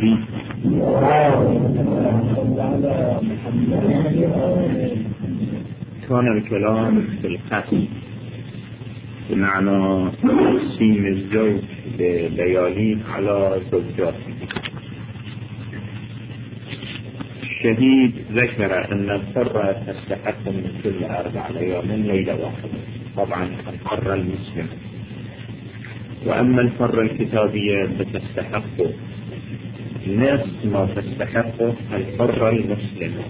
التدريب. كان الكلام في القسم بمعنى تقسيم الزوج بلياليه على زوجاته. الشهيد ذكر أن الحرة تستحق من كل 4 ليال ليلة واحدة، طبعا الحرة المسلمة. وأما الحرة الكتابية فتستحق نصف ما تستحقه الحرة المسلمة.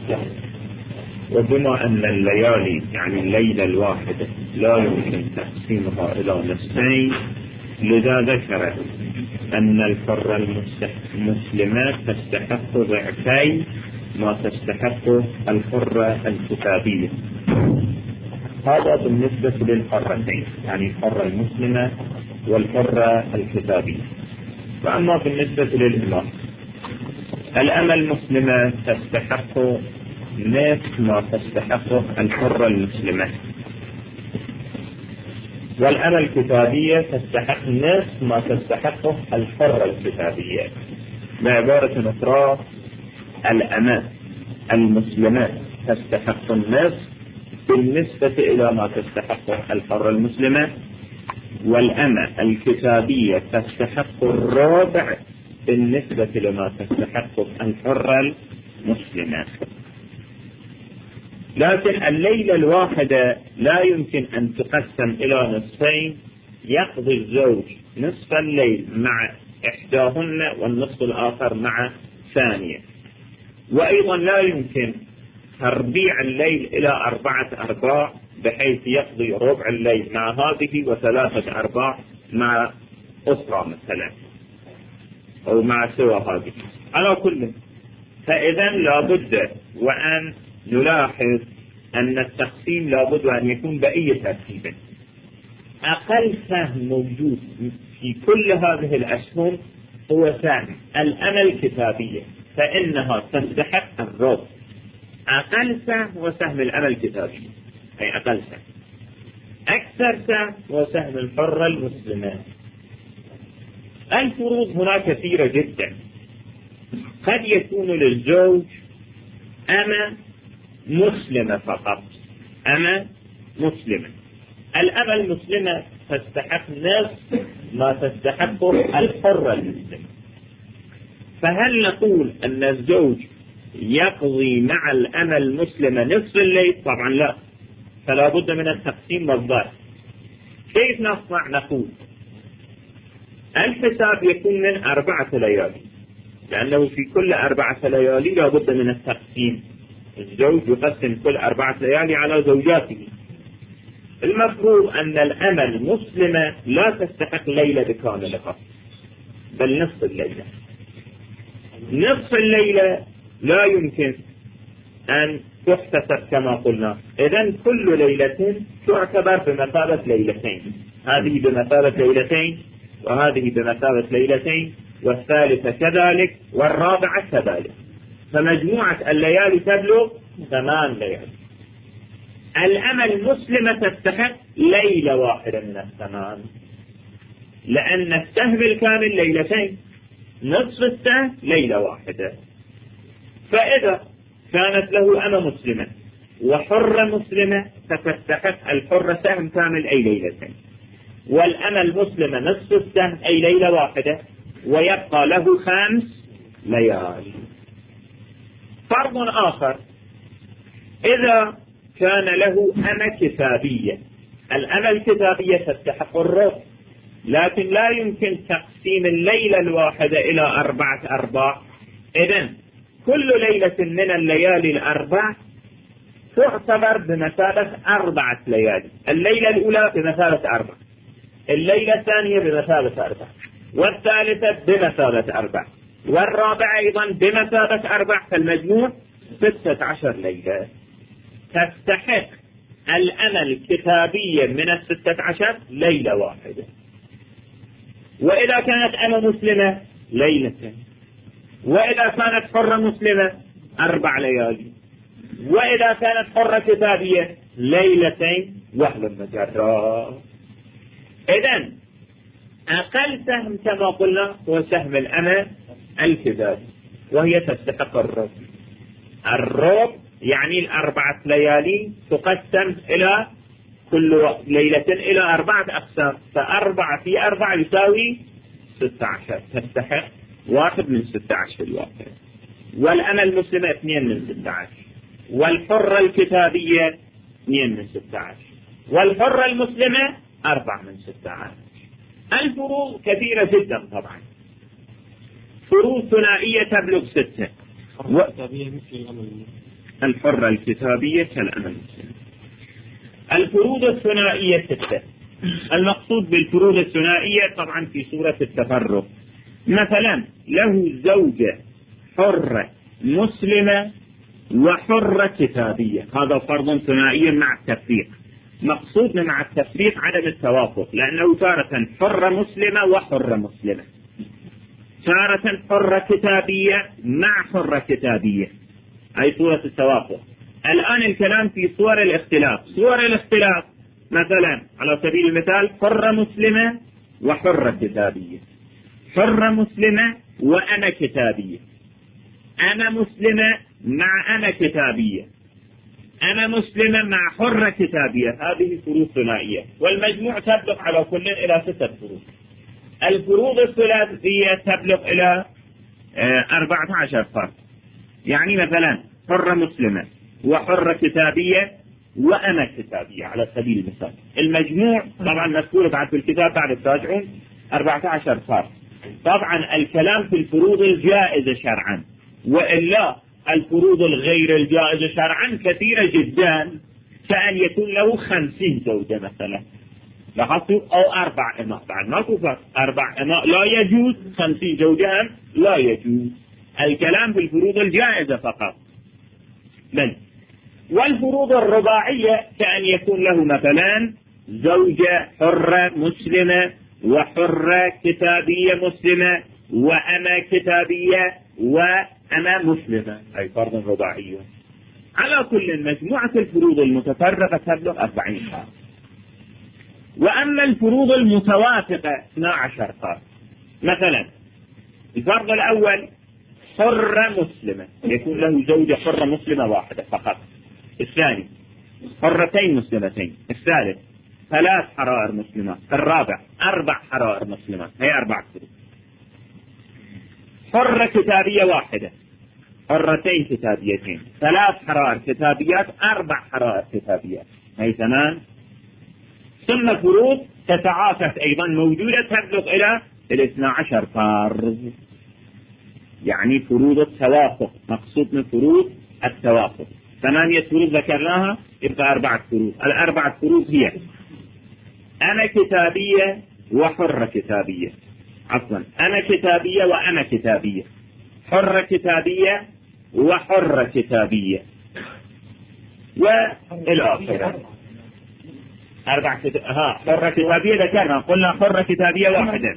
وبما أن الليالي يعني الليلة الواحدة لا يمكن تقسيمها إلى نصفين، لذا ذكر أن الحرة المسلمة تستحق ضعفي ما تستحقه الحرة الكتابية. هذا بالنسبة للحرتين، يعني الحرة المسلمة والحرة الكتابية. وأما بالنسبة للإمام، الأمة المسلمة تستحق نصف ما تستحقه الحرة المسلمة، والأمة الكتابية تستحق نصف ما تستحقه الحرة الكتابية. بعبارة أخرى، الأمة المسلمة تستحق النصف بالنسبة إلى ما تستحقه الحرة المسلمة، والأمة الكتابية تستحق الربع بالنسبة لما تستحقه الحرة المسلمة. لكن الليلة الواحدة لا يمكن أن تقسم إلى نصفين، يقضي الزوج نصف الليل مع إحداهن والنصف الآخر مع ثانية. وأيضا لا يمكن تربيع الليل إلى 4 أرباع بحيث يقضي ربع الليل مع هذه و3 أرباع مع أسرة مثلا أو مع سوى هذه. على كل، فإذا لابد وأن نلاحظ أن التقسيم لابد أن يكون بأي ترتيب. أقل سهم موجود في كل هذه الأسهم هو سهم الأمة الكتابية، فإنها تستحق الربع. أقل سهم هو سهم الأمة الكتابية، أي أقل سهم. أكثر سهم هو سهم الحرة المسلمة. الفروض هنا كثيرة جدا. قد يكون للزوج أمة مسلمة فقط، أمة مسلمة. الأمة المسلمة تستحق نصف ما تستحقه الحرة المسلمة. فهل نقول أن الزوج يقضي مع الأمة المسلمة نصف الليل؟ طبعا لا، فلا بد من التقسيم والضرب. كيف نصنع؟ نقول الحساب يكون من 4 ليالي، لأنه في كل 4 ليالي لا بد من التقسيم. الزوج يقسم كل 4 ليالي على زوجاته. المفروض أن الأمة المسلمة لا تستحق ليلة بكاملها، بل نصف الليلة. نصف الليلة لا يمكن أن تحتسب كما قلنا. إذن كل ليلة تعتبر بمثابة ليلتين، هذه بمثابة ليلتين وهذه بمثابة ليلتين، والثالثة كذلك والرابعة كذلك. فمجموعة الليالي تبلغ 8 ليالي. الأمة المسلمة تستحق ليلة واحدة من 8، لأن السهم الكامل ليلتين، نصف السهم ليلة واحدة. فإذا كانت له أمة مسلمة وحرة مسلمة فتستحق الحرة سهم كامل أي ليلتين، والأمة المسلمة نصف السهم أي ليلة واحدة، ويبقى له 5 ليالي. فرض آخر، إذا كان له أمة كتابية، الأمة الكتابية تستحق الربع، لكن لا يمكن تقسيم الليلة الواحدة إلى 4 أرباع. إذن كل ليلة من الليالي ال4 تعتبر بمثابة 4 ليالي. الليلة الأولى بمثابة 4، الليلة الثانية بمثابة 4، والثالثة بمثابة 4، والرابعة أيضا بمثابة 4، فالمجموع 16 ليلة. تستحق الأمة الكتابية من 16 ليلة واحدة. وإذا كانت أمة مسلمة ليلتين، وإذا كانت حرة مسلمة 4 ليالي، وإذا كانت حرة كتابية ليلتين وهل مجرى. إذن أقل سهم كما قلنا هو سهم الأمة الكتاب، وهي تستحق الربع. يعني 4 ليالي تقسم إلى كل ليلة إلى 4 أقسام، ف4 في 4 يساوي 16، تستحق 1 من 16 في الواقع. والأمة المسلمة 2 من 16، والحرة الكتابية 2 من 16، والحرة المسلمة 4 من 16. الفروض كثيرة جدا طبعا، فروض ثنائية تبلغ 6. الحرة الكتابية كالأمة المسلمة. الفروض الثنائية 6. المقصود بالفروض الثنائية طبعا في سورة التفرق، مثلا له زوجة حرة مسلمة وحرة كتابية، هذا فرض ثنائي مع التفريق. مقصودنا مع التفريق عدم التوافق، لأنه تارة حرة مسلمة وحرة مسلمة، تارة حرة كتابية مع حرة كتابية، أي صورة التوافق. الآن الكلام في صور الاختلاف. صور الاختلاف مثلا على سبيل المثال حرة مسلمة وحرة كتابية، حرة مسلمة وأنا كتابية، أنا مسلمة مع أنا كتابية، أنا مسلمة مع حرة كتابية. هذه فروض ثنائية، والمجموع تبلغ على كل إلى 6 فروض. الفروض الثلاثية تبلغ إلى 14 فرد. يعني مثلا حرة مسلمة وحرة كتابية وأنا كتابية على سبيل المثال. المجموع طبعا مذكور بعد في الكتاب بعد التراجعون 14 فرد. طبعا الكلام في الفروض الجائزة شرعا، وإلا الفروض الغير الجائزة شرعا كثيرة جدا، كأن يكون له 50 زوجة مثلا، لاحظتوا؟ أو 4 إماء، بعد ما كفر 4 إماء لا يجوز، 50 زوجة لا يجوز. الكلام في الفروض الجائزة فقط. والفروض الرباعية كأن يكون له مثلا زوجة حرة مسلمة وحرة كتابية مسلمة وأنا كتابية وأنا مسلمة، أي فرض رباعي. على كل مجموعة الفروض المتفرقة تبلغ 40 فرد. وأما الفروض المتوافقة 12 فرد. مثلا الفرض الأول حرة مسلمة، يكون له زوجة حرة مسلمة واحدة فقط. الثاني حرتين مسلمتين. الثالث 3 حرائر مسلمات. الرابع 4 حرائر مسلمات، هي 4 فروض. حرة كتابية واحدة، حرتين كتابيتين، 3 حرائر كتابيات، 4 حرائر كتابيات، هي 8. ثم فروض تتعاطف أيضا موجودة تبلغ إلى 12 فرض. يعني فروض التوافق، مقصود من فروض التوافق. 8 فروض ذكرناها، يبقى 4 فروض. 4 فروض هي أنا كتابية وحرة كتابية، عفوا أنا كتابية وأنا كتابية، حرة كتابية وحرة كتابية، والآخرة 4 حرة كتابية ذكرنا، قلنا حرة كتابية واحدة.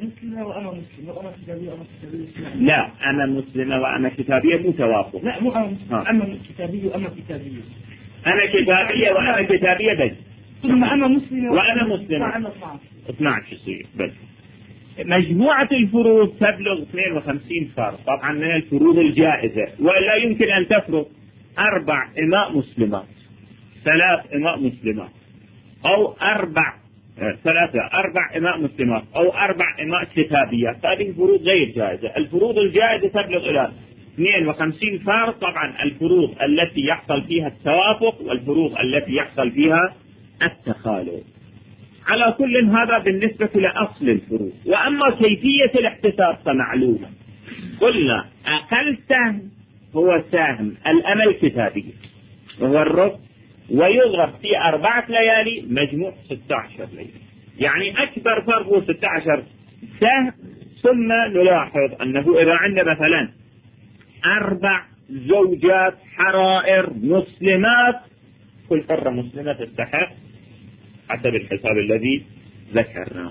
لا أنا مسلمة وأنا كتابية متوافق. لا مو أنا كتابية وأنا كتابية. أنا كتابية وأنا كتابية بس. ثم أنا مسلمة وأنا مسلمة 12 يصير بس. مجموعة الفروض تبلغ 52 فرد، طبعا من الفروض الجائزة، ولا يمكن أن تفرض 4 إماء مسلمات، 3 إماء مسلمات، أو 4 إماء مسلمات، أو 4 إماء كتابيات. هذه فروض غير جائزة. الفروض الجائزة تبلغ إلى 52 فرد. طبعا الفروض التي يحصل فيها التوافق والفروض التي يحصل فيها التخالف. على كل هذا بالنسبة لأصل الفروض. وأما كيفية الاحتساب فمعلومة. قلنا أقل سهم هو سهم الأمة الكتابية وهو الربع، ويضرب في 4 ليالي، مجموع 16 ليلة. يعني أكبر فرق هو 16 سهم. ثم نلاحظ أنه إذا عندنا مثلا 4 زوجات حرائر مسلمات، كل حرة مسلمة تستحق حسب الحساب الذي ذكرناه.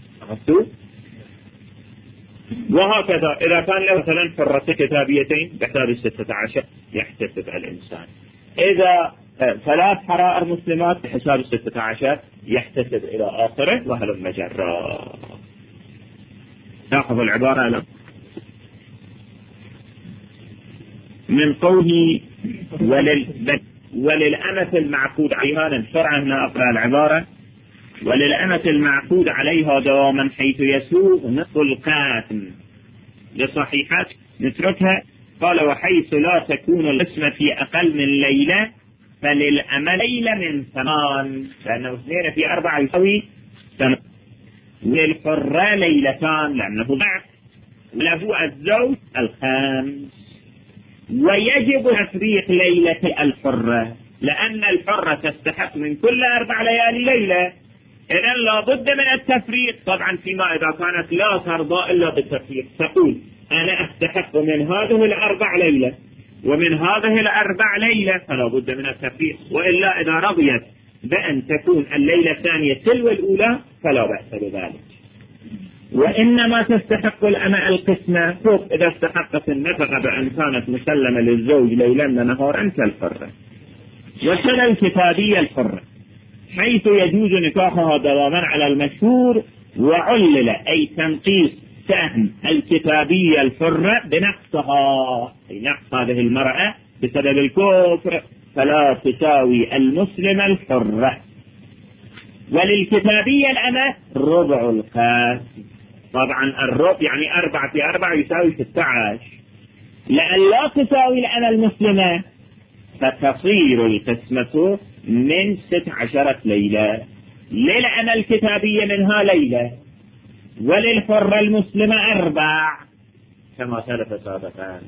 وهكذا إذا كان له مثلا حرة كتابيتين بحساب 16 يحتسب الإنسان. إذا 3 حرائر مسلمات بحساب 16 يحتسب إلى آخره، وهلم جرا. ناخذ العبارة الآن. من قوله وللأمة المعقود عليها. بسرعة هنا أقرأ العبارة. وللأمة المعقود عليها دواما حيث يسوغ نصف القاسم لصحيحات نتركها. قال وحيث لا تكون القسمة في أقل من ليلة فللأمة ليلة من 8 لأنه 2 في 4 يساوي 8. وللحرة ليلتان لأنه ضعف. وله الزوج 5. ويجب تفريق ليلة الحرة لأن الحرة تستحق من كل 4 ليالي ليلة. إذن لا بد من التفريق. طبعا فيما إذا كانت لا ترضى إلا بالتفريق تقول أنا أستحق من هذه 4 ليلة ومن هذه 4 ليلة فلا بد من التفريق. وإلا إذا رضيت بأن تكون الليلة الثانية تلو الأولى فلا بأس بذلك. وإنما تستحق الأمة القسمة فوق إذا استحقت النفقة بأن كانت مسلمة للزوج ليلا ونهارا كالحرة. وكذا الكتابية الحرة حيث يجوز نكاحها دواما على المشهور. وعلل أي تنقيص سهم الكتابية الحرة بنقصها أي نقص هذه المرأة بسبب الكفر فلا تساوي المسلمة الحرة. وللكتابية الأمة ربع القاسم. طبعا الربع يعني 4 في 4 يساوي 16. لأن لا تساوي الأمة المسلمة فتصير القسمة من 16 ليلة. للأمة الكتابية منها ليلة. وللحرة المسلمة 4 كما سلف سابقا.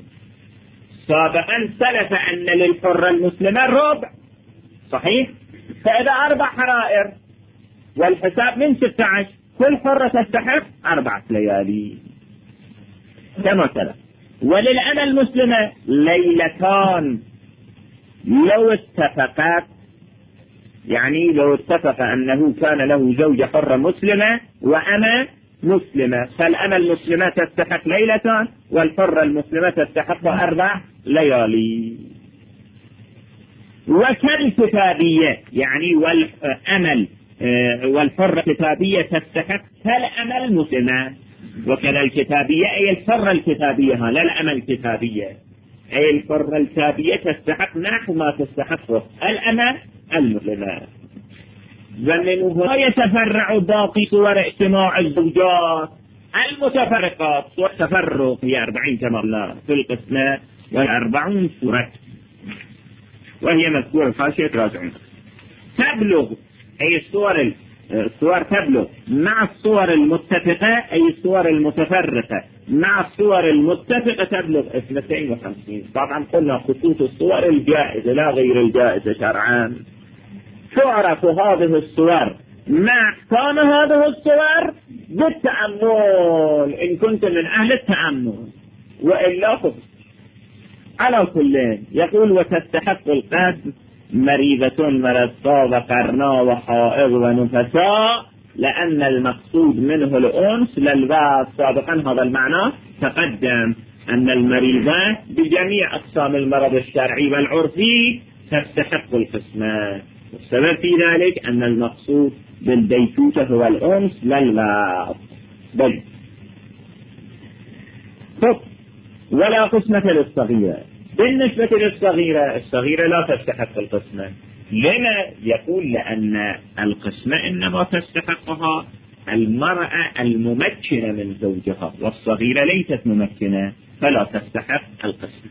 سلف أن للحرة المسلمة الربع صحيح. فإذا 4 حرائر والحساب من 16 كل حرة تستحق 4 ليالي كما سلف. وللأمة المسلمة ليلتان لو اتفقت يعني لو اتفق أنه كان له زوجة حرة مسلمة وأمة مسلمة فالأمة المسلمة تستحق ليلتان والحرة المسلمة تستحق 4 ليالي. وكالكتابية يعني والأمل والحرة الكتابية تستحق كالأمة المسلمة. وكذا الكتابية أي الحرة الكتابية لا الأمة الكتابية أي الحرة الكتابية تستحق نحو ما تستحقه الأمة المسلمة. ومن هنا يتفرع باقي صور اجتماع الزوجات المتفرقات. صور تفرق هي 40 كما قلنا في القسمة و40 صورة وهي مذكورة خاشية راجعون. تبلغ أي الصور تبلغ مع الصور المتفقة أي الصور المتفرقة مع الصور المتفقة تبلغ 52. طبعا قلنا خصوص الصور الجائزة لا غير الجائزة شرعا. تعرف هذه الصور مع أحكام هذه الصور بالتأمل إن كنت من أهل التأمل وإلا خذ. على كل يقول وتستحق القسم مريضة مرضى وقرنا وحائض ونفساء لأن المقصود منه الأنس للبعض. سابقا هذا المعنى تقدم أن المريضة بجميع أقسام المرض الشرعي والعرفي تستحق القسمة. والسبب في ذلك أن المقصود بالبيتوتة هو الأنس للبعض. ولا قسمة للصغيرة. بالنسبة للصغيرة الصغيرة لا تستحق القسمة. لما؟ يقول لأن القسمة إنما تستحقها المرأة الممكنة من زوجها والصغيرة ليست ممكنة فلا تستحق القسمة.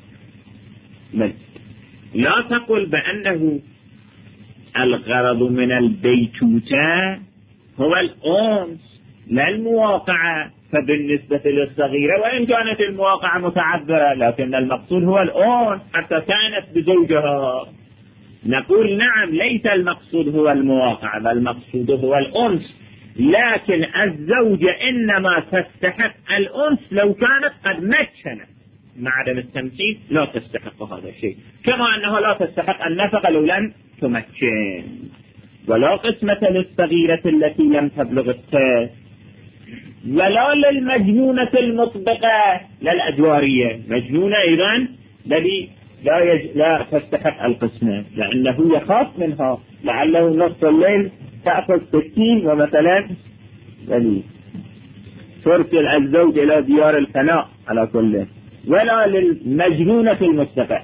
لا تقل بأنه الغرض من البيتوتة هو الأنس لا المواقعة. فبالنسبة للصغيرة وإن كانت المواقعة متعذرة لكن المقصود هو الأنس حتى كانت بزوجها. نقول نعم ليس المقصود هو المواقعة بل المقصود هو الأنس. لكن الزوجة إنما تستحق الأنس لو كانت قد مكنت. مع عدم التمكين لا تستحق هذا الشيء. كما أنها لا تستحق النفقة لو لم تمكن. ولا قسمة للصغيرة التي لم تبلغ السن ولا للمجنونة المطبقة للأجوارية. مجنونة إذن الذي لا تستحق القسمة لأنه يخاف منها لعله نصف الليل تأخذ 60 ومثلا ترسل الزوج إلى ديار الفناء على كله ولا للمجنونة المطلقة.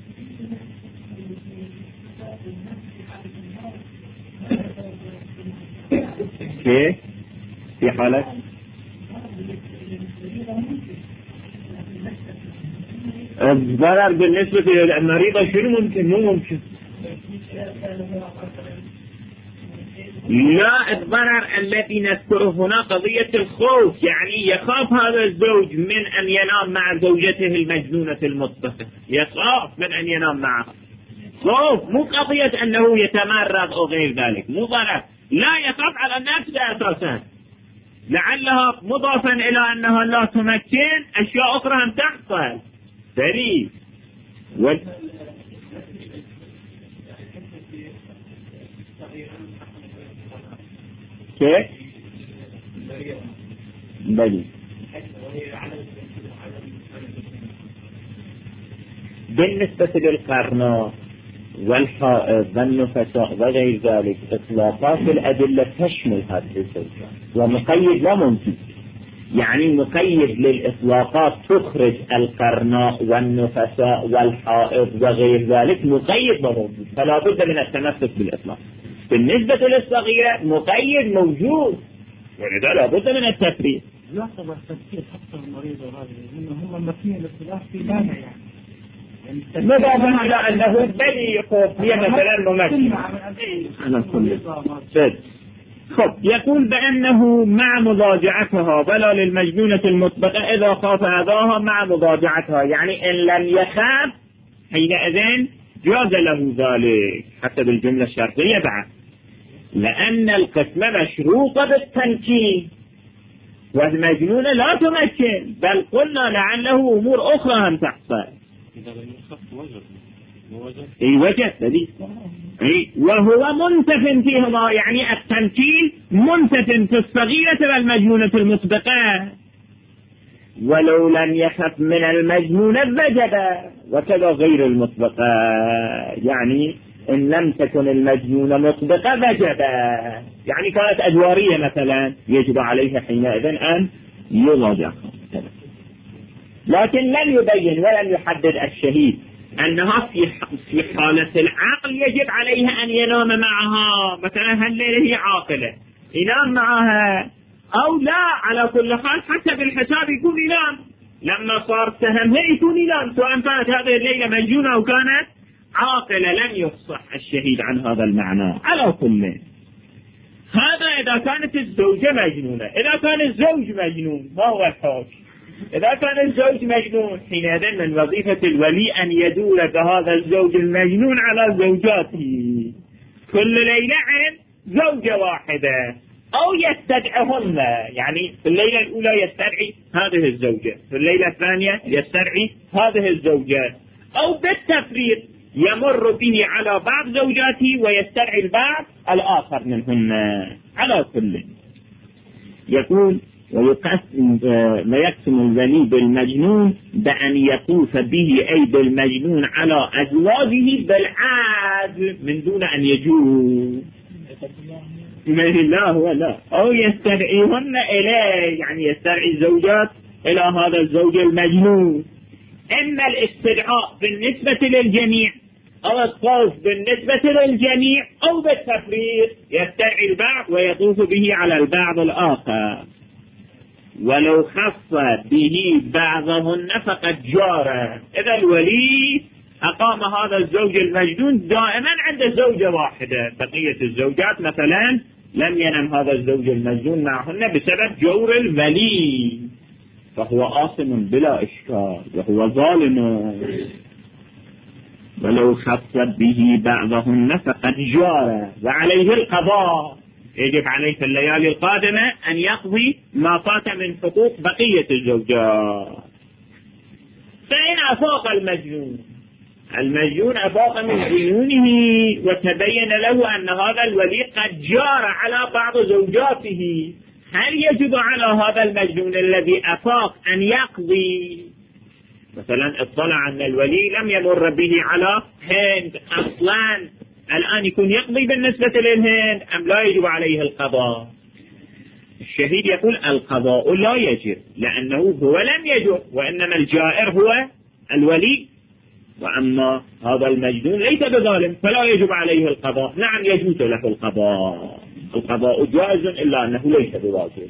كيف؟ في حالة الضرر بالنسبة للمريضة شنو ممكن؟ مو ممكن. لا، الضرر الذي نذكره هنا قضية الخوف، يعني يخاف هذا الزوج من أن ينام مع زوجته المجنونة المطلقة، يخاف من أن ينام معها، خوف، مو قضية أنه يتمرض أو غير ذلك، مو ضرر، لا، يخاف على نفسه أساسا، لعلها مضافا إلى أنها لا تمكن أشياء أخرى هم تحصل دليل. كيف؟ بلي بالنسبة للقرناء والحائض والنفساء وغير ذلك إطلاقات الأدلة تشمل هذه الزوجات، ومقيد لا ممكن، يعني مقيد للإطلاقات تخرج القرناء والنفساء والحائض وغير ذلك، مقيد موجود، فلا بد من التمسك بالإطلاق. بالنسبة للصغيرة مقيد موجود، ولذا لا بد من التفريق. يعتبر تفسير حتى المريض وهذا هم مبنيين الاختلاف في ماذا يعني مضافا إلى أنه بني يقول هي مثلا ممثل على كل خب، يقول بأنه مع مضاجعتها ولا للمجنونة المطلقة إذا خاف أذاها مع مضاجعتها، يعني إن لم يخاف حينئذ جاز له ذلك حتى بالجملة الشرطية بعد، لأن القسمة مشروطة بالتمكين والمجنونة لا تمكن، بل قلنا لعله أمور أخرى هم تحصل. وجد وهو منتف فيهما، يعني التمكين منتف في الصغيرة والمجنونة المطلقة، ولو لم يخف من المجنونة وجب، وكذا غير المطلقة، يعني إن لم تكن المجنونة مطلقة وجب، يعني كانت أدوارية مثلا يجب عليها حينئذ أن يضاجع، لكن لم يبين ولم يحدد الشهيد أنها في حالة العقل يجب عليها أن ينام معها، مثلا هالليلة هي عاقلة ينام معها أو لا، على كل حال حتى بالحساب يكون ينام، لما صار سهمها يكون ينام، سواء كانت هذه الليلة مجنونة أو كانت عاقلة، لن يفصح الشهيد عن هذا المعنى. على كل هذا إذا كانت الزوجة مجنونة. إذا كان الزوج مجنون ما هو الحكم؟ إذا كان الزوج مجنون حينئذ من وظيفة الولي أن يدور بهذا الزوج المجنون على زوجاته كل ليلة عن زوجة واحدة، أو يستدعهن، يعني في الليلة الأولى يستدعي هذه الزوجة، في الليلة الثانية يستدعي هذه الزوجات، أو بالتفريق يمر به على بعض زوجاته ويستدعي البعض الآخر منهن. على كل يقول ما يقسم الولي بالمجنون بأن يطوف به أي بالمجنون على أزواجه بالعادل من دون أن يجوز، لا هو لا، أو يستدعيهن إليه، يعني يستدعي الزوجات إلى هذا الزوج المجنون، إما الاستدعاء بالنسبة للجميع أو الطوف بالنسبة للجميع، أو بالتفريق يستدعي البعض ويطوف به على البعض الآخر. ولو خص به بعضهن فقد جار، إذا الولي أقام هذا الزوج المجنون دائما عند زوجة واحدة، بقية الزوجات مثلا لم ينم هذا الزوج المجنون معهن بسبب جور الولي، فهو آثم بلا إشكال وهو ظالم. ولو خص به بعضهن فقد جار وعليه القضاء، يجب عليه في الليالي القادمة أن يقضي ما فات من حقوق بقية الزوجات. فإن أفاق المجنون أفاق من جنونه وتبين له أن هذا الولي قد جار على بعض زوجاته، هل يجب على هذا المجنون الذي أفاق أن يقضي؟ مثلا اطلع أن الولي لم يمر به على هند أصلا، الآن يكون يقضي بالنسبة للهند أم لا يجب عليه القضاء؟ الشهيد يقول القضاء لا يجب لأنه هو لم يجر، وإنما الجائر هو الولي، وأما هذا المجنون ليس بظالم فلا يجب عليه القضاء. نعم يجوز له القضاء، القضاء جائز إلا أنه ليس بواجب.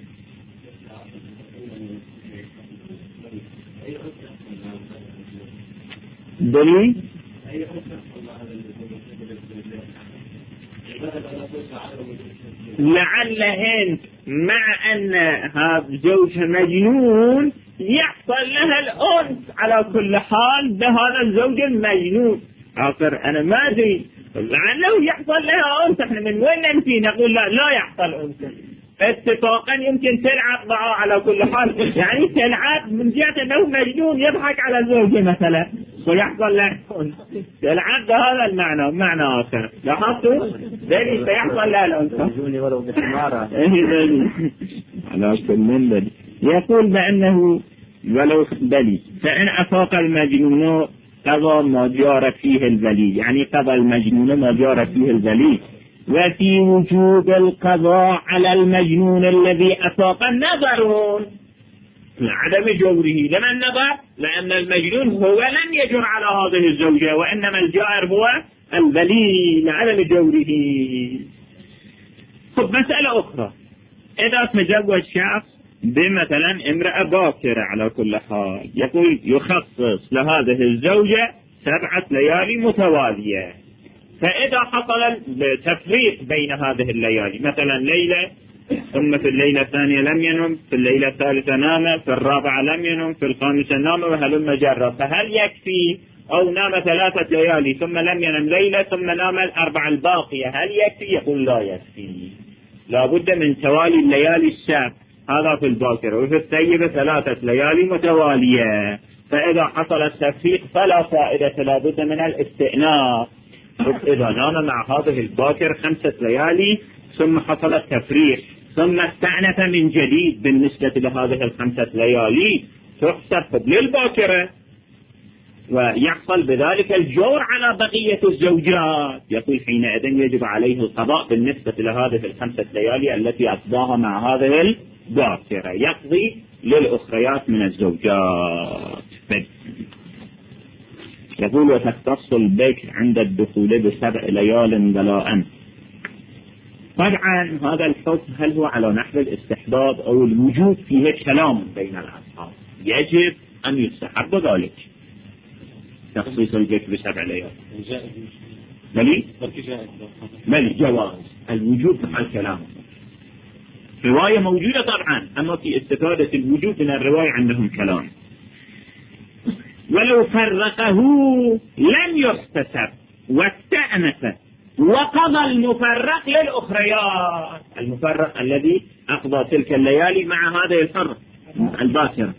دليل لعل هند مع أن هذا زوجها مجنون يحصل لها الأنس على كل حال بهذا الزوج المجنون. آخر أنا ما أدري لعله يحصل لها أنس، احنا من وين ننفي نقول لا يحصل أنس، اتفاقا يمكن تلعب معه على كل حال، يعني تلعب من جهة أنه مجنون يضحك على الزوجة مثلا ويحصل له أنس، تلعب بهذا المعنى. معنى آخر لاحظتوا ذلك سيحصل له الأنس مجنوني ولو بحمارة على كل من يقول بأنه ولو بلي فإن أفاق المجنون قضى ما جار فيه البلي، يعني قضى المجنون ما جار فيه البلي. وفي وجوب القضاء على المجنون الذي أفاق النظر لعدم جوره. لما النظر؟ لأن المجنون هو لم يجر على هذه الزوجة، وإنما الجائر هو البلي لعدم جوره. خب مسألة أخرى، إذا تزوج شخص بمثلا امرأة باكرة على كل حال، يقول يخصص لهذه الزوجة 7 ليالي متوالية، فإذا حصل تفريق بين هذه الليالي، مثلا ليلة ثم في الليلة الثانية لم ينم، في الليلة الثالثة نام، في الرابعة لم ينم، في الخامسة نام، وهلم جرى، فهل يكفي أو نام 3 ليالي ثم لم ينم ليلة ثم نام 4 الباقية، هل يكفي؟ يقول لا يكفي، لابد من توالي الليالي السبع، هذا في الباكر. وفي الثيبة 3 ليالي متوالية، فإذا حصل التفريق فلا فائدة، لابد من الاستئناف. إذا نام مع هذه الباكر 5 ليالي ثم حصل التفريق ثم استأنف من جديد بالنسبة لهذه 5 ليالي تحسب للباكرة، ويحصل بذلك الجور على بقية الزوجات. يقول حينئذ يجب عليه القضاء بالنسبة لهذه 5 ليالي التي أقضاها مع هذه الباكرة، يقضي للأخريات من الزوجات. يقول وتختص البكر عند الدخول ب7 ليال بلاء. طبعا هذا الحكم هل هو على نحو الاستحباب أو الوجوب؟ فيه كلام بين الأصحاب، يجب أن يستحب ذلك تخصيص البكر ب7 ليال. ملي جواز الوجوب مع الكلام. رواية موجودة طبعا، أما في استفادة الوجوب من الرواية عندهم كلام. ولو فرقه لم يحتسب واستأنف وقضى المفرق للأخريات، المفرق الذي أقضى تلك الليالي مع هذه الحرة الباكرة.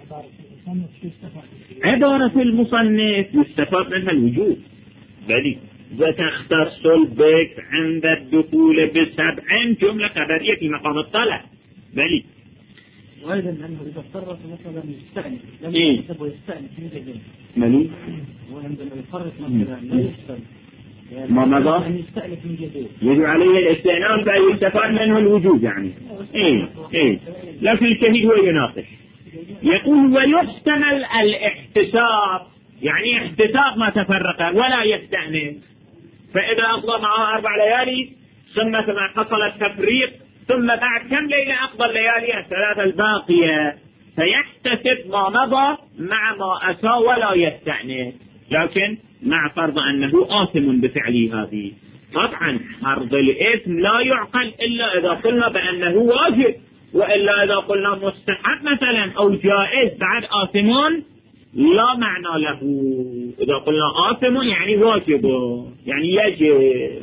عبارة المصنف يستفاد منها الوجوب، بل وتختص البكر عند الدخول ب7 جملة خبرية في مقام الطلب. بل وأيضا أنه إذا فرق مثلا يستأنف لم يحتسب ويستأنف من جديد. ملي وعندما يفرق مثلا لا يستأنف ما مضى أن يستأنف من جديد، يجب عليه الاستئناف بأن يستفاد منه الوجوب يعني. لكن الشهيد هو يناقش. يقول ويحتمل الاحتساب، يعني احتساب ما تفرق ولا يستأنف، فإذا أقضى معه 4 ليالي ثم حصل التفريق ثم بعد كم ليلة أقضى الليالي 3 الباقية، فيحتسب ما مضى مع ما أتى ولا يستأنف، لكن مع فرض أنه آثم بفعله هذه. طبعا فرض الإثم لا يعقل إلا إذا قلنا بأنه واجب، وإلا إذا قلنا مستحب مثلا أو جائز بعد آثمون لا معنى له. إذا قلنا آثم يعني واجب، يعني يجب.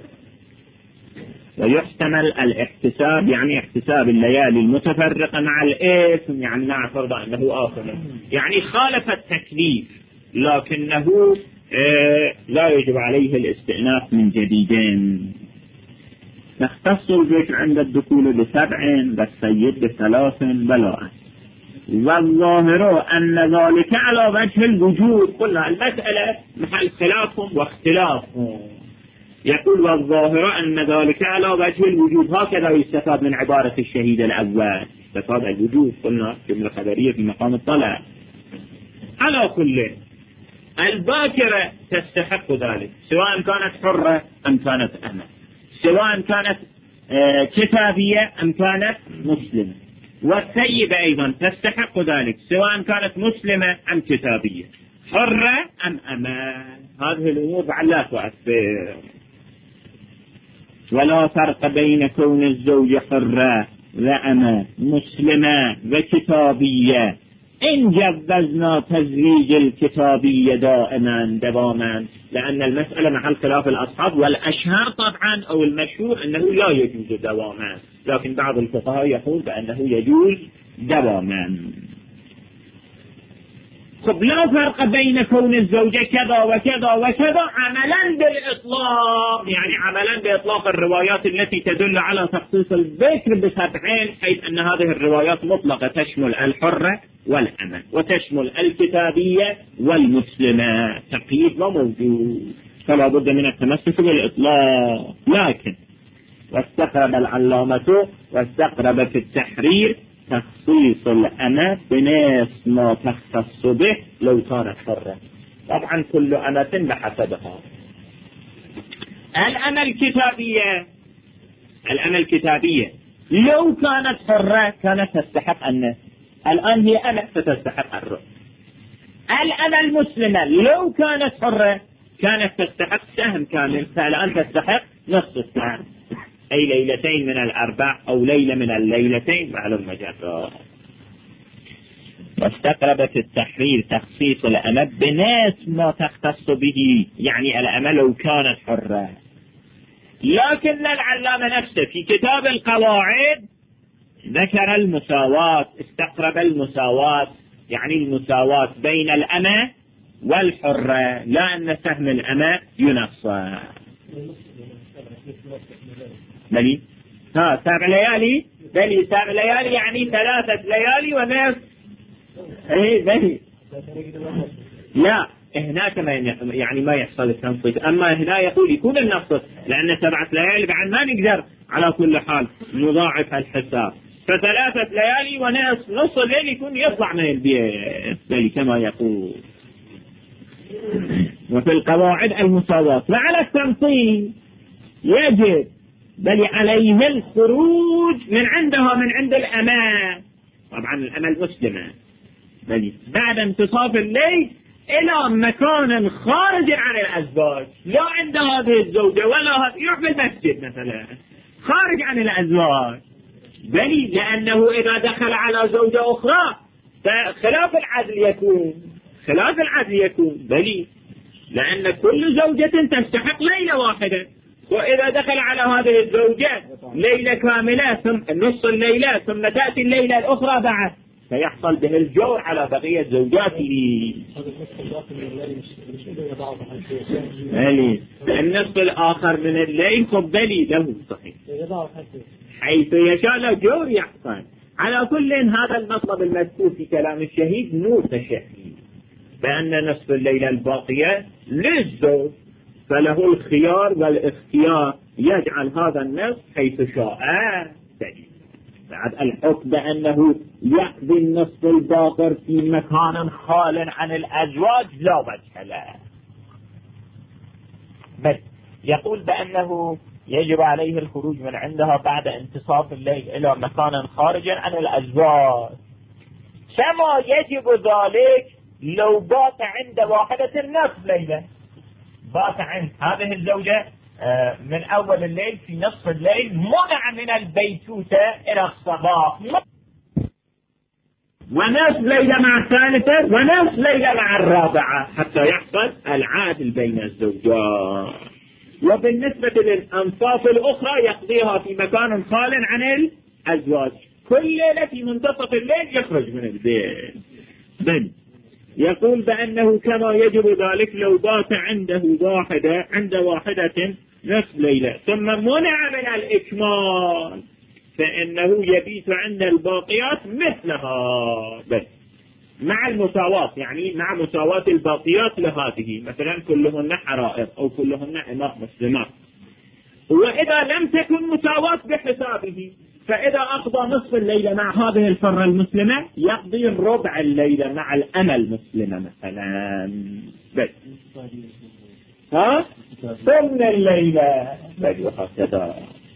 ويحتمل الاحتساب يعني احتساب الليالي المتفرقة مع الإثم، يعني مع فرض أنه آثم، يعني خالف التكليف لكنه لا يجب عليه الاستئناف من جديد. تختص البكر عند الدخول ب7 والسيد ب3 بلاء. والظاهر أن ذلك على وجه الوجود. قلنا المسألة محل خلاف واختلاف. يقول والظاهر أن ذلك على وجه الوجود، هكذا يستفاد من عبارة الشهيد الأول. اقتضى الوجوب، قلنا جملة خبرية في مقام الطلب. على كل الباكرة تستحق ذلك سواء كانت حرة أم كانت أمة، سواء كانت كتابية أم كانت مسلمة، والثيبة أيضا تستحق ذلك سواء كانت مسلمة أم كتابية، حرة أم أمة. هذه الأمور بعد لا تؤثر. ولا فرق بين كون الزوج حرة وأمة، مسلمة وكتابية، إن جوزنا تزويج الكتابية دائما دواما، لأن المسألة محل خلاف الأصحاب، والأشهر طبعا أو المشهور أنه لا يجوز دواما، لكن بعض الفقهاء يقول بأنه يجوز دواما. خب لا فرق بين كون الزوجة كذا وكذا وكذا عملا بالإطلاق، يعني عملا بإطلاق الروايات التي تدل على تخصيص الذكر بسبعين، حيث أن هذه الروايات مطلقة تشمل الحرة والأمة وتشمل الكتابية والمسلمة، تقييد ما موجود، فلا بد من التمسك بالإطلاق. لكن واستقرب العلامة واستقرب في التحرير تخصيص الأمة بنفس ما تختص به لو كانت حرة. طبعا كل أمة بحسبها. الأمة الكتابية لو كانت حرة كانت تستحق النصف، الآن هي أمة فتستحق الربع. الأمة المسلمة لو كانت حرة كانت تستحق سهم كامل، فالآن تستحق نصف السهم، أي ليلتين من الأربع أو ليلة من الليلتين على المجرى. واستقربت التحرير تخصيص الأمة بنفس ما تختص به، يعني الأمة لو كانت حرة. لكن العلامة نفسه في كتاب القواعد ذكر المساواة، استقرب المساواة، يعني المساواة بين الأمة والحرة، لا أن سهم الأمة ينصر. بلي 7 ليالي، بلي 7 ليالي يعني 3 ليالي ونصف. بلي لا هناك يعني ما يحصل التنصيف، أما هنا يقول يكون النصف، لأن 7 ليالي بعد ما نقدر على كل حال نضاعف الحساب، ف3 ليالي ونصف، نص الليل يكون يطلع من البيت، بلي كما يقول. وفي القواعد المساواة، وعلى التنصيف يجب بل عليه الخروج من عندها، من عند الأمة، طبعا الأمة المسلمة، بل بعد انتصاف الليل إلى مكان خارج عن الأزواج، لا عند هذه الزوجة ولا يروح بالمسجد مثلا خارج عن الأزواج، بل لأنه إذا دخل على زوجة أخرى فخلاف العدل يكون، بل لأن كل زوجة تستحق ليلة واحدة، وإذا دخل على هذه الزوجة ليلة كاملة ثم نصف الليلة ثم تأتي الليلة الأخرى بعد، فيحصل به الجور على بقية زوجاته. النصف الآخر من الليل قبلي له صحيح، حيث يشاء له جور يحصل. على كل هذا المطلب المذكور في كلام الشهيد نور تشهيد، بأن نصف الليلة الباقية للزوج، فله الخيار والاختيار يجعل هذا النصف حيث شاء. بعد الحكم بأنه يقضي النصف الباقر في مكان خال عن الأزواج لا وجه له، بل يقول بأنه يجب عليه الخروج من عندها بعد انتصاف الليل إلى مكان خارج عن الأزواج، كما يجب ذلك لو بات عند واحدة نصف ليلة، بات عند هذه الزوجة من أول الليل في نصف الليل، منع من البيتوتة إلى الصباح، ونصف ليلة مع الثالثة ونصف ليلة مع الرابعة، حتى يحصل العادل بين الزوجات. وبالنسبة للأنصاف الأخرى يقضيها في مكان خال عن الأزواج، كل ليلة في منتصف الليل يخرج من البيت. بل يقول بأنه كما يجب ذلك لو بات عند واحدة نصف ليلة ثم منع من الإكمال، فإنه يبيت عند الباقيات مثلها، بس مع المساواة، يعني مع مساواة الباقيات لهذه، مثلا كلهن حرائر أو كلهن إماء مسلمات. وإذا لم تكن مساواة بحسابه، فإذا أقضى نصف الليلة مع هذه الحرة المسلمة يقضي ربع الليلة مع الأمة المسلمة مثلا، بس ثمن الليلة وهكذا.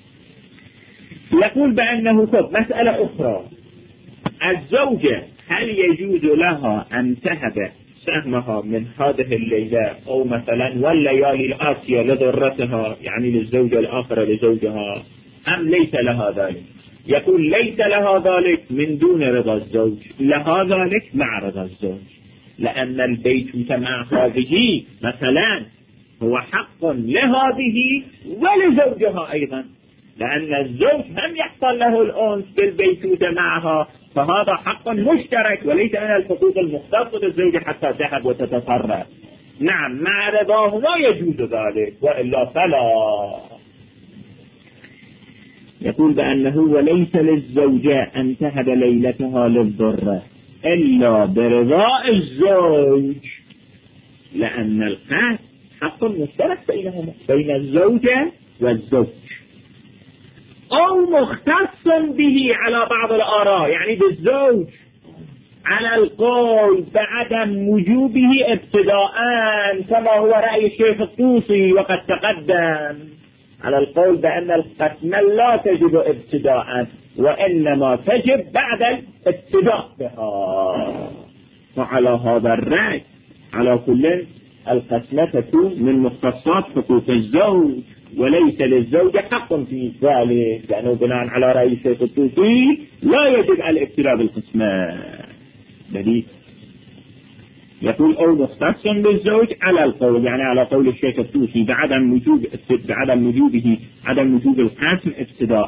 يقول بأنه مسألة أخرى، الزوجة هل يجوز لها أن تهب سهمها من هذه الليلة أو مثلا والليالي الآتية لضرتها، يعني للزوجة الآخرة لزوجها، أم ليس لها ذلك؟ يقول ليس لها ذلك من دون رضا الزوج، لها ذلك مع رضا الزوج، لأن البيت مع هذه مثلا هو حق لهذه ولزوجها أيضا، لأن الزوج هم يحصل له الأنس بالبيت معها، فهذا حق مشترك وليس من الحقوق المختصة بالزوجة حتى تهب وتتصرف. نعم مع رضاه لا يجوز ذلك، وإلا فلا. يقول بأنه وليس للزوجة أن تهب ليلتها للضرة إلا برضاء الزوج، لأن القسم حق مشترك بينهما، بين الزوجة والزوج، أو مختص به على بعض الآراء، يعني بالزوج على القول بعدم وجوبه ابتداء كما هو رأي الشيخ الطوسي وقد تقدم، على القول بأن القسمة لا تجب ابتداء وإنما تجب بعد الابتداء بها. وعلى هذا الرأي على كل القسمة تكون من مختصات حقوق الزوج وليس للزوجة حق في ذلك، لأنه بناء على رأي الشيخ الطوسي لا يجب الابتداء بالقسمة. بديهي. يقول أو مختص بالزوج على القول، يعني على قول الشيخ الطوسي بعدم وجوب القسم ابتداء.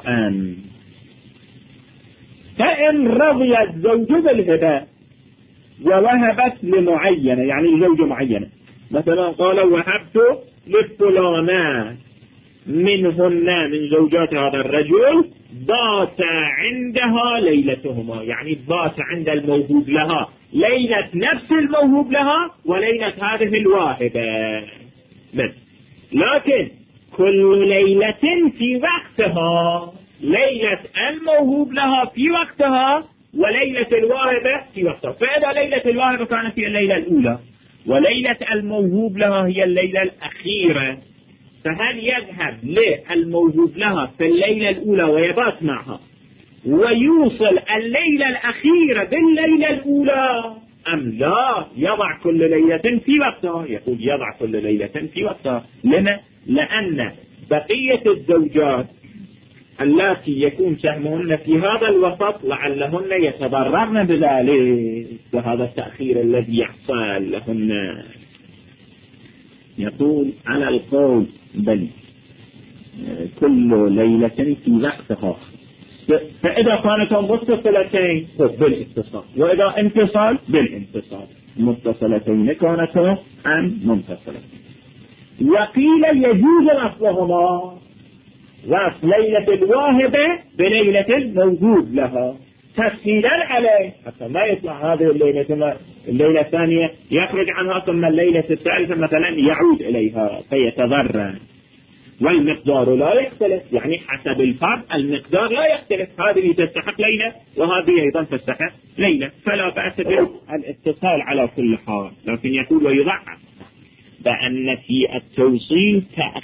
فإن رضي الزوج بالهبة ووهبت لمعينة، يعني زوجة معينة، مثلا قال وهبت لفلانة منهن من زوجات هذا الرجل بات عندها ليلتهما، يعني بات عند الموهوب لها ليلة نفس الموهوب لها وليلة هذه الواهبة بس، لكن كل ليلة في وقتها، ليلة الموهوب لها في وقتها وليلة الواهبة في وقتها. فإذا ليلة الواهبة كانت هي الليلة الأولى وليلة الموهوب لها هي الليلة الأخيرة، فهل يذهب للموهوب لها في الليلة الأولى ويبات معها ويوصل الليلة الأخيرة بالليلة الأولى، أم لا يضع كل ليلة في وقتها؟ يقول يضع كل ليلة في وقتها. لما؟ لأن بقية الزوجات التي يكون سهمهن في هذا الوسط لعلهن يتضررن بذلك وهذا التأخير الذي يحصل لهن. يقول على القول بل كل ليلة في وقتها، فإذا كانتا متصلتين بالاتصال، وإذا انفصال بالانفصال، متصلتين كانتا أم منفصلتين. وقيل يجوز أصلهما وصل ليلة الواهبة بليلة الموجود لها تسهيلا عليه حتى ما يطلع هذه الليلة الثانية يخرج عنها ثم الليلة الثالثة مثلا يعود إليها فيتضرر. والمقدار لا يختلف، يعني حسب الفرد المقدار لا يختلف، هذه تستحق ليلة وهذه أيضا تستحق ليلة، فلا بأس بالاتصال على كل حال. لكن يقول ويضعف بأن في التوصيل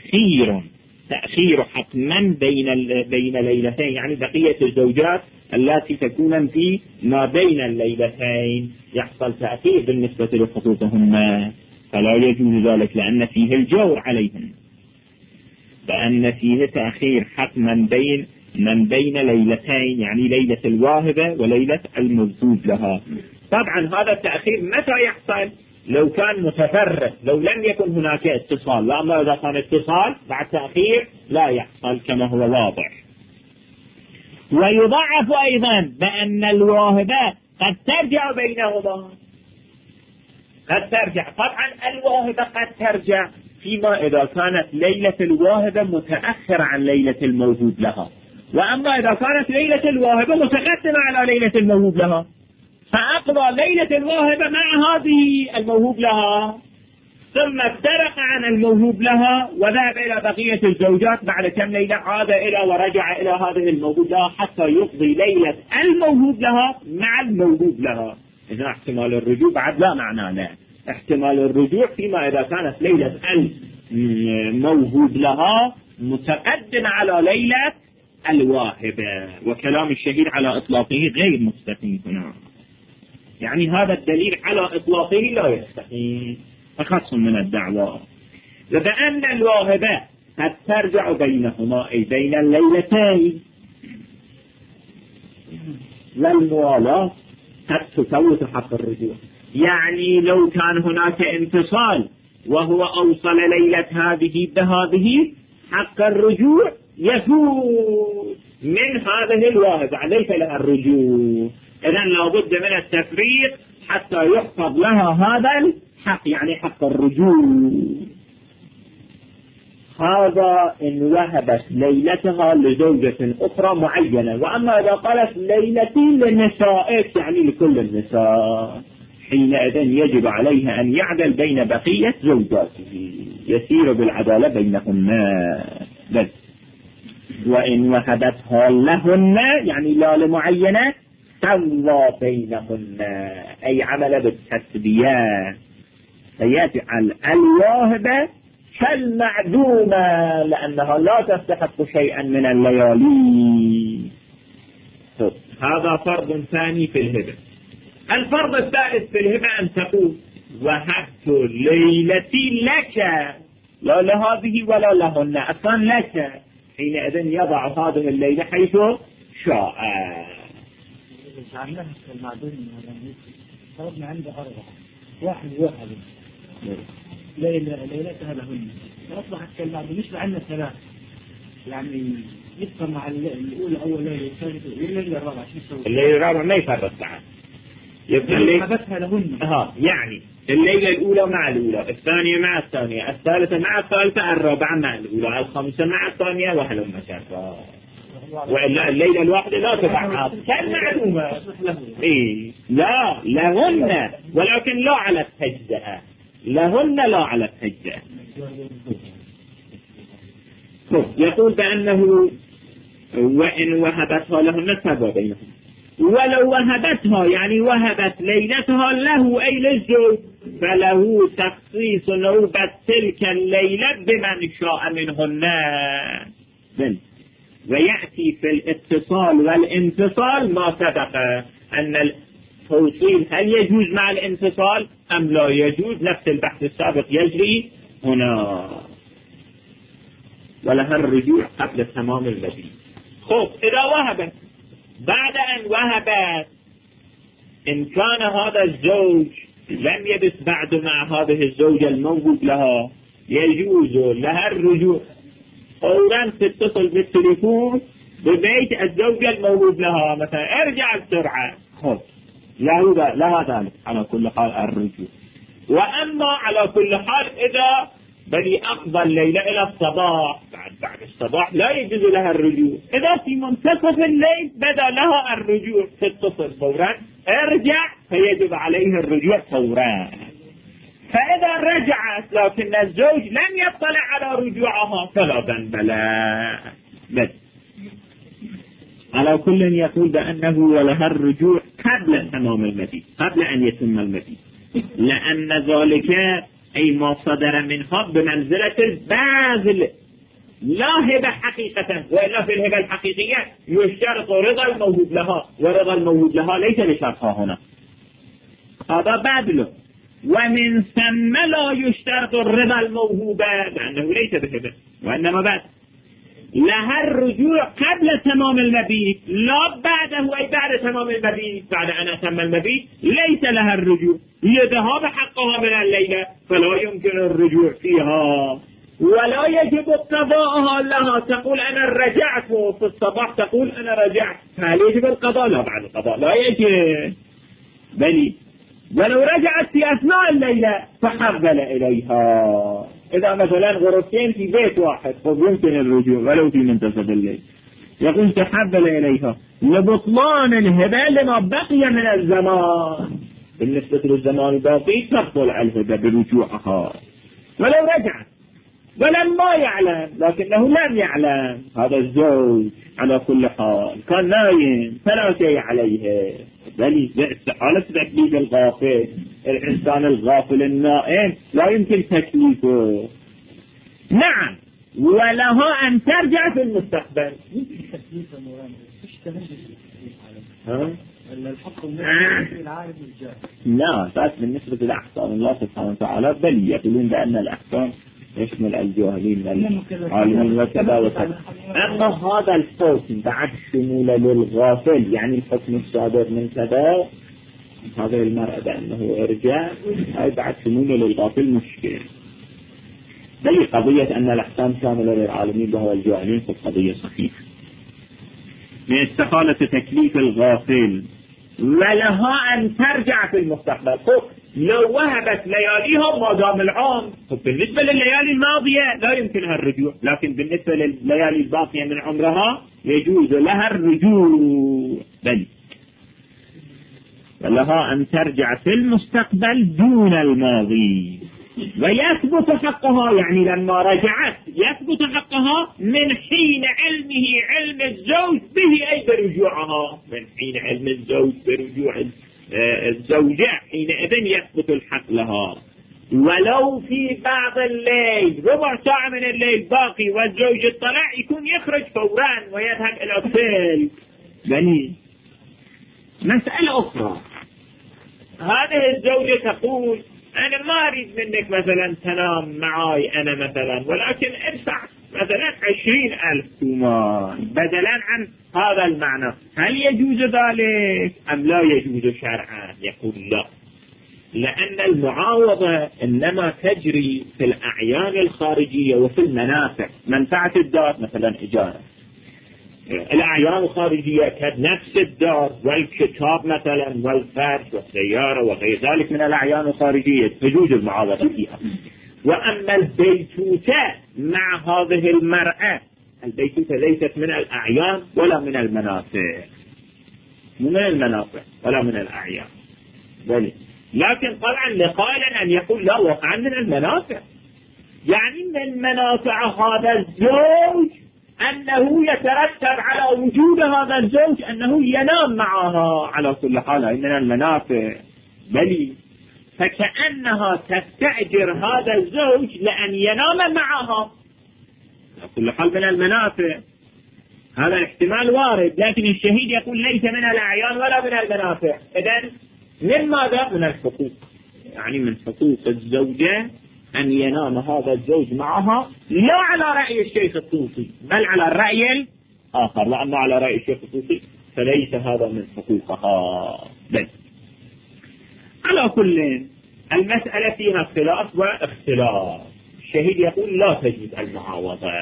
تأخير حتما بين ليلتين، يعني بقية الزوجات التي تكون في ما بين الليلتين يحصل تأخير بالنسبة لحقوقهن، فلا يجوز ذلك لأن فيه الجور عليهن، بأن فيه تأخير حتما من بين ليلتين، يعني ليلة الواهبة وليلة الموجود لها. طبعا هذا التأخير متى يحصل؟ لو كان متفرق، لو لم يكن هناك اتصال، لا إذا كان اتصال بعد تأخير لا يحصل كما هو واضح. ويضعف أيضا بأن الواهبة قد ترجع بينهما، قد ترجع. طبعا الواهبة قد ترجع فيما إذا كانت ليلة الواهبة متأخرة عن ليلة الموهوب لها، وأما إذا كانت ليلة الواهبة متقدمة على ليلة الموهوب لها فأقضى ليلة الواهبة مع هذه الموهوب لها، ثم افترق عن الموهوب لها وذهب إلى بقية الزوجات بعد كم ليلة، عاد إلى ورجع إلى هذه الموهوب لها حتى يقضي ليلة الموهوب لها مع الموهوب لها. إذا احتمال الرجوع بعد لا معنى له، احتمال الرجوع فيما إذا كانت ليلة الموهوب لها متقدمة على ليلة الواهبة، وكلام الشهيد على إطلاقه غير مستقيم هنا، يعني هذا الدليل على إطلاقه لا يستقيم، أخص من الدعوة. لأن الواهبة قد ترجع بينهما أي بين الليلتين، والموالاة قد تفوت حق الرجوع. يعني لو كان هناك انفصال وهو أوصل ليلة هذه بهذه، حق الرجوع يفوت من هذه الواهبة، ليس لها الرجوع. إذن لابد من التفريق حتى يحفظ لها هذا الحق، يعني حق الرجوع. هذا إن وهبت ليلتها لزوجة أخرى معينة. وأما إذا قالت ليلتي لنسائك يعني لكل النساء، حينئذ يجب عليها أن يعدل بين بقية زوجاته، يسير بالعدالة بينهن بس. وإن وهبتها لهن يعني لا لمعينة سوى بينهن، أي عمل بالتسبية، فيجعل الواهبة كالمعدومة لأنها لا تستحق شيئا من الليالي. هذا فرض ثاني في الهبة. الفرض الثالث في الهبة أن تقول وهبت ليلتي لك، لا لهذه ولا لهن، أصلا لك، حينئذ يضع هذه الليلة حيث شاء. جعلناها كالمعدوم، فرضنا عنده أربعة، واحد ليلتها لهن، فأصبحت كالمعدوم. مش عندنا ثلاث، يعني يبقى مع الأولى أول ليلة، الثالثة الليلة الرابعة. الليلة الرابعة ما يفرق بعد، يبقى الليلة حبتها لهن. يعني الليلة الأولى مع الأولى، الثانية مع الثانية، الثالثة مع الثالثة، الرابعة مع الأولى، الخامسة مع الثانية، وهلم جرا. وإلا الليلة الواحدة لا تبعها كالمعلومة. إيه لا لهن، ولكن لا على التجزئة، لهن لا على التجزئة. يقول بأنه وإن وهبتها لهن سبب بينهم، ولو وهبتها يعني وهبت ليلتها له أي للزوج، فله تخصيص نوبة تلك الليلة بمن شاء منهن. ويأتي في الاتصال والانفصال ما سبق أن التوصيل هل يجوز مع الانفصال أم لا يجوز، نفس البحث السابق يجري هنا. ولها الرجوع قبل تمام المبيت. إذا وهبت بعد أن وهبت، إن كان هذا الزوج لم يبت بعد مع هذه الزوجة الموهوب لها، يجوز لها الرجوع فورا، تتصل بالتليفون ببيت الزوجة الموهوب لها مثلا، ارجع بسرعة، لها ذلك على كل حال الرجوع. وأما على كل حال إذا بدي أقضى الليلة إلى الصباح، بعد الصباح لا يجوز لها الرجوع. إذا في منتصف الليل بدا لها الرجوع، تتصل فورا ارجع، فيجب عليه الرجوع فورا. فإذا رجعت لكن الزوج لم يطلع على رجوعها فلا ذنب له. بس على كل يقول بأنه ولها الرجوع قبل تمام المبيت، قبل أن يتم المبيت، لأن ذلك أي ما صدر منها بمنزلة الباذل لا هبة حقيقة. وإلا في الهبة الحقيقية يشترط رضا الموهوب لها، ورضا الموهوب لها ليس بشرطها هنا، هذا باذله. ومن ثم لا يشترط الرضا الموهوبة لأنه ليس بهبة وإنما بعد. لها الرجوع قبل تمام المبيت لا بعده، أي بعد تمام المبيت، بعد أن أتم المبيت ليس لها الرجوع، لذهاب حقها من الليلة فلا يمكن الرجوع فيها، ولا يجب قضاءها لها. تقول أنا رجعت في الصباح، تقول أنا رجعت، هل يجب القضاء؟ لا، بعد القضاء لا يجب. بل ولو رجعت في أثناء الليلة فحبل إليها. إذا مثلا غرفتين في بيت واحد يمكن الرجوع ولو في منتصف الليل، يقول تحبل إليها لبطلان الهبة لما بقي من الزمان. بالنسبة للزمان الباقي تبطل الهبة برجوعها. ولو رجع ولما يعلم، لكنه لم يعلم هذا الزوج على كل حال كان نايم فلا شيء عليه، بل استحالة تكليف الغافل. الإنسان الغافل النائم لا يمكن تكليفه. نعم، ولها أن ترجع في المستقبل. لا، بس بالنسبة لأحكام الله سبحانه وتعالى بل يقولون بأن الأحكام يشمل الجاهلين والعالمين وكذا وكذا. أما هذا الحكم بعد شموله للغافل، يعني الحكم الصادر من كذا هذه المرأة بأنه ارجع، هاي بعد شموله للغافل مشكلة. بل قضية أن الأحكام شاملة للعالمين وهو الجاهلين في القضية صحيحة. من استحالة تكليف الغافل ولها أن ترجع في المستقبل. لو وهبت لياليها ما دام العام، بالنسبة لليالي الماضية لا يمكنها الرجوع، لكن بالنسبة لليالي الباقية من عمرها يجوز لها الرجوع. بل ولها أن ترجع في المستقبل دون الماضي، ويثبت حقها، يعني لما رجعت يثبت حقها من حين علمه علم الزوج به أي برجوعها، من حين علم الزوج برجوع الزوجة حينئذ يثبت الحق لها. ولو في بعض الليل ربع ساعة من الليل باقي والزوج اطلع، يكون يخرج فورا ويذهب إلى السيل. بني مسألة أخرى، هذه الزوجة تقول أنا ما أريد منك مثلا تنام معاي أنا مثلا، ولكن ادفع مثلا 20,000 تومان بدلا عن هذا المعنى. هل يجوز ذلك أم لا يجوز شرعا؟ يقول لا، لأن المعاوضة إنما تجري في الأعيان الخارجية وفي المنافع. منفعة الدار مثلا إجارة، الأعيان الخارجية كنفس الدار والكتاب مثلا والفرش والسيارة وغير ذلك من الأعيان الخارجية تجوز المعاوضة فيها. وأما البيتوتة مع هذه المرأة، البيتوتة ليست من الأعيان ولا من المنافع، من المنافع ولا من الأعيان، لكن طبعا لقائلا أن يقول لا وقعا من المنافع، يعني من منافع هذا الزوج أنه يترتب على وجود هذا الزوج أنه ينام معها على كل حال من المنافع. بل فكأنها تستأجر هذا الزوج لأن ينام معها على كل حال من المنافع. هذا الاحتمال وارد، لكن الشهيد يقول ليس من الأعيان ولا من المنافع. إذن من ماذا؟ من الحقوق، يعني من حقوق الزوجة أن ينام هذا الزوج معها، لا على رأي الشيخ الطوسي بل على الرأي الآخر، لأنه على رأي الشيخ الطوسي فليس هذا من حقوقها. بل على كل المسألة فيها اختلاف واختلاف. الشهيد يقول لا تجوز المعاوضة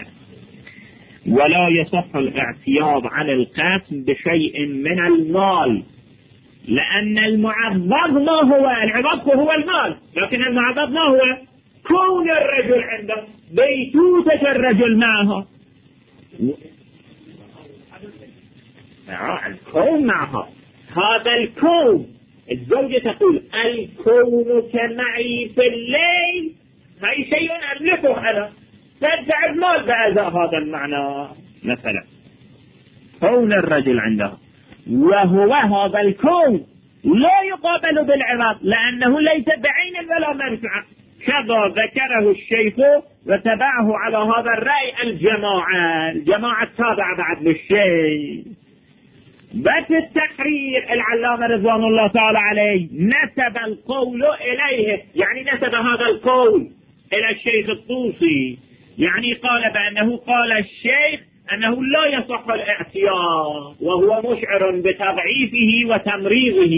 ولا يصح الاعتياض على القسم بشيء من المال، لأن المعضد ما هو العضد هو المال، لكن المعضد ما هو؟ كون الرجل عنده بيتوتة الرجل معها، الكون معها، هذا الكون. الزوجة تقول الكون كمعي في الليل، هاي شيء أملكه أنا، تدفع المال بأداء هذا المعنى مثلا. كون الرجل عنده، وهو هذا الكون لا يقابل بالعوض لأنه ليس بعين ولا منفعة، كذا ذكره الشيخ وتبعه على هذا الرأي الجماعة التابعة بعد للشيخ. بس التحرير العلامة رضوان الله تعالى عليه نسب القول إليه، يعني نسب هذا القول إلى الشيخ الطوسي، يعني قال بأنه قال الشيخ أنه لا يصح الاعتياض وهو مشعر بتضعيفه وتمريضه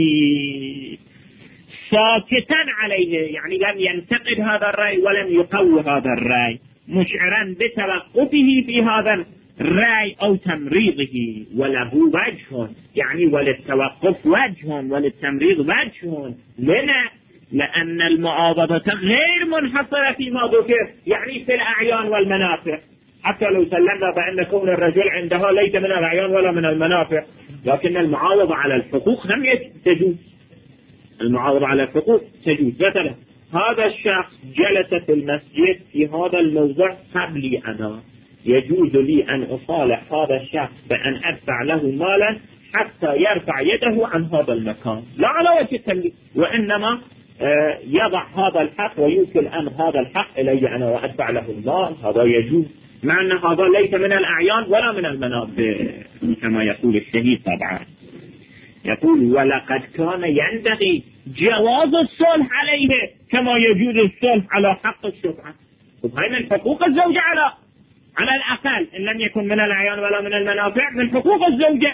ساكتا عليه، يعني لم ينتقد هذا الرأي ولم يقوي هذا الرأي، مشعرا بتوقفه في هذا الرأي أو تمريضه. وله وجه، يعني وللتوقف وجه وللتمريض وجه. لنا لأن المعاضدة غير منحصرة فيما ذكر، يعني في الأعيان والمنافع، حتى لو سلمنا بأن كون الرجل عندها ليس من الأعيان ولا من المنافع، لكن المعاوضة على الحقوق لم تجوز. المعاوضة على الحقوق تجوز. مثلا هذا الشخص جلس في المسجد في هذا الموضع قبلي أنا، يجوز لي أن أصالح هذا الشخص بأن أدفع له مالا حتى يرفع يده عن هذا المكان، لا على وجه التمليك، وإنما يضع هذا الحق ويوكل أمر هذا الحق إلي أنا وأدفع له المال. هذا يجوز، مع أن هذا ليس من الأعيان ولا من المنافع كما يقول الشهيد. طبعا يقول ولقد كان ينبغي جواز الصلح عليه كما يجوز الصلح على حق الشفعة. هاي من حقوق الزوجة على الأقل، إن لم يكن من الأعيان ولا من المنافع، من حقوق الزوجة.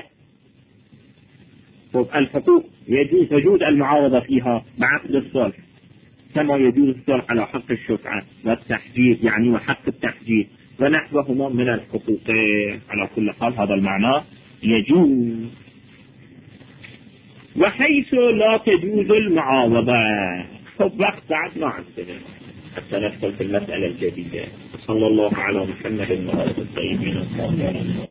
الحقوق تجوز المعاوضة فيها بعقد الصلح كما يجوز الصلح على حق الشفعة والتحجير، يعني وحق التحجير ونحوهما من الحقوق. على كل حال هذا المعنى يجوز. وحيث لا تجوز المعاوضة، وقت بعد ما عندنا حتى ندخل في المسألة الجديدة. صلى الله على محمد وآله الطيبين الطاهرين.